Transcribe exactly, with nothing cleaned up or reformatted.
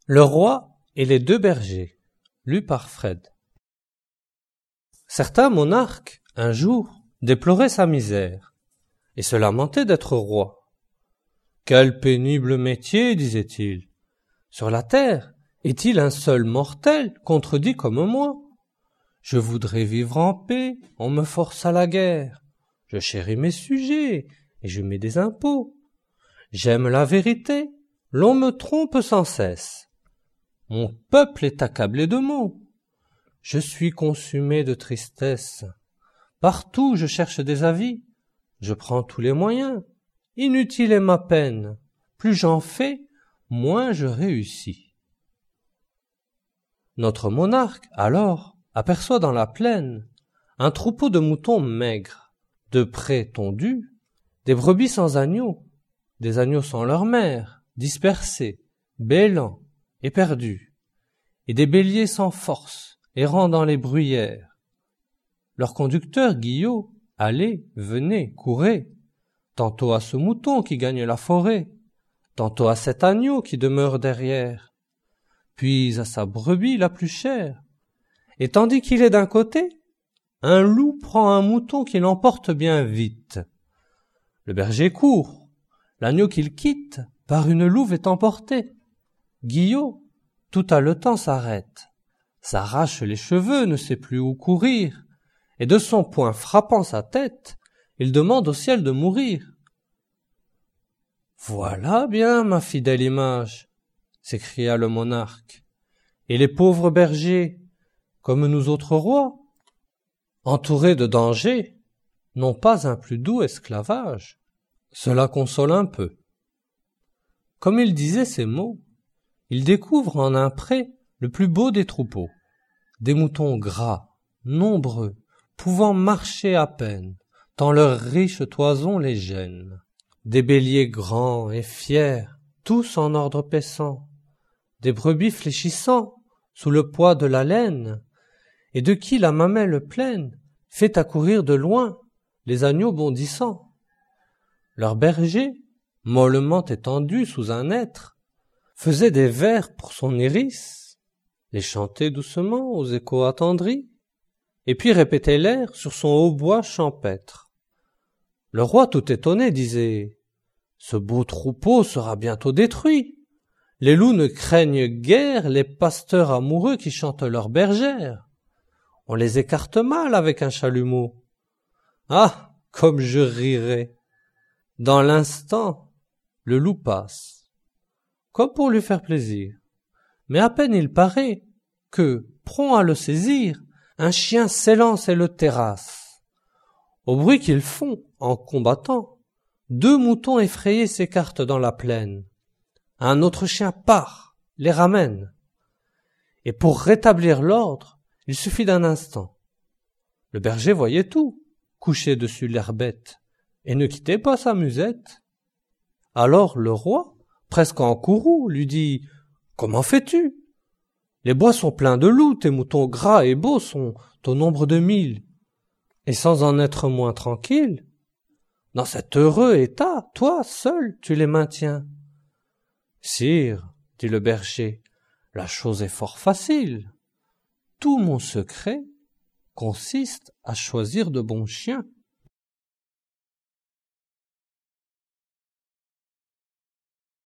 Le roi et les deux bergers, lu par Fred. Certain monarque, un jour, déplorait sa misère, et se lamentait d'être roi. Quel pénible métier, disait-il. Sur la terre, est-il un seul mortel contredit comme moi? Je voudrais vivre en paix, on me force à la guerre. Je chéris mes sujets, et je mets des impôts. J'aime la vérité, l'on me trompe sans cesse. Mon peuple est accablé de maux. Je suis consumé de tristesse. Partout je cherche des avis. Je prends tous les moyens. Inutile est ma peine. Plus j'en fais, moins je réussis. Notre monarque, alors, aperçoit dans la plaine un troupeau de moutons maigres, de prés tondus, des brebis sans agneaux, des agneaux sans leur mère, dispersés, bêlants, éperdus, et des béliers sans force, errant dans les bruyères. Leur conducteur, Guillot, allez, venez, courez, tantôt à ce mouton qui gagne la forêt, tantôt à cet agneau qui demeure derrière, puis à sa brebis la plus chère. Et tandis qu'il est d'un côté, un loup prend un mouton qui l'emporte bien vite. Le berger court, l'agneau qu'il quitte, par une louve est emporté. Guillot, tout haletant, s'arrête, s'arrache les cheveux, ne sait plus où courir, et de son poing frappant sa tête, il demande au ciel de mourir. « Voilà bien, ma fidèle image !» s'écria le monarque. « Et les pauvres bergers, comme nous autres rois, entourés de dangers, n'ont pas un plus doux esclavage. Cela console un peu. » Comme il disait ces mots, il découvre en un pré le plus beau des troupeaux, des moutons gras, nombreux, pouvant marcher à peine, tant leur riche toison les gêne, des béliers grands et fiers, tous en ordre paissant, des brebis fléchissant sous le poids de la laine, et de qui la mamelle pleine fait accourir de loin les agneaux bondissants. Leur berger, mollement étendu sous un hêtre, faisait des vers pour son iris, les chantait doucement aux échos attendris, et puis répétait l'air sur son hautbois champêtre. Le roi, tout étonné, disait « Ce beau troupeau sera bientôt détruit. Les loups ne craignent guère les pasteurs amoureux qui chantent leurs bergères. On les écarte mal avec un chalumeau. Ah, comme je rirais !» Dans l'instant, le loup passe, comme pour lui faire plaisir. Mais à peine il paraît que, prompt à le saisir, un chien s'élance et le terrasse. Au bruit qu'ils font, en combattant, deux moutons effrayés s'écartent dans la plaine. Un autre chien part, les ramène. Et pour rétablir l'ordre, il suffit d'un instant. Le berger voyait tout, couché dessus l'herbette, et ne quittait pas sa musette. Alors le roi, presque en courroux, lui dit « Comment fais-tu ? Les bois sont pleins de loups, tes moutons gras et beaux sont au nombre de mille, et sans en être moins tranquille, dans cet heureux état, toi seul tu les maintiens. »« Sire, dit le berger, la chose est fort facile. Tout mon secret consiste à choisir de bons chiens. »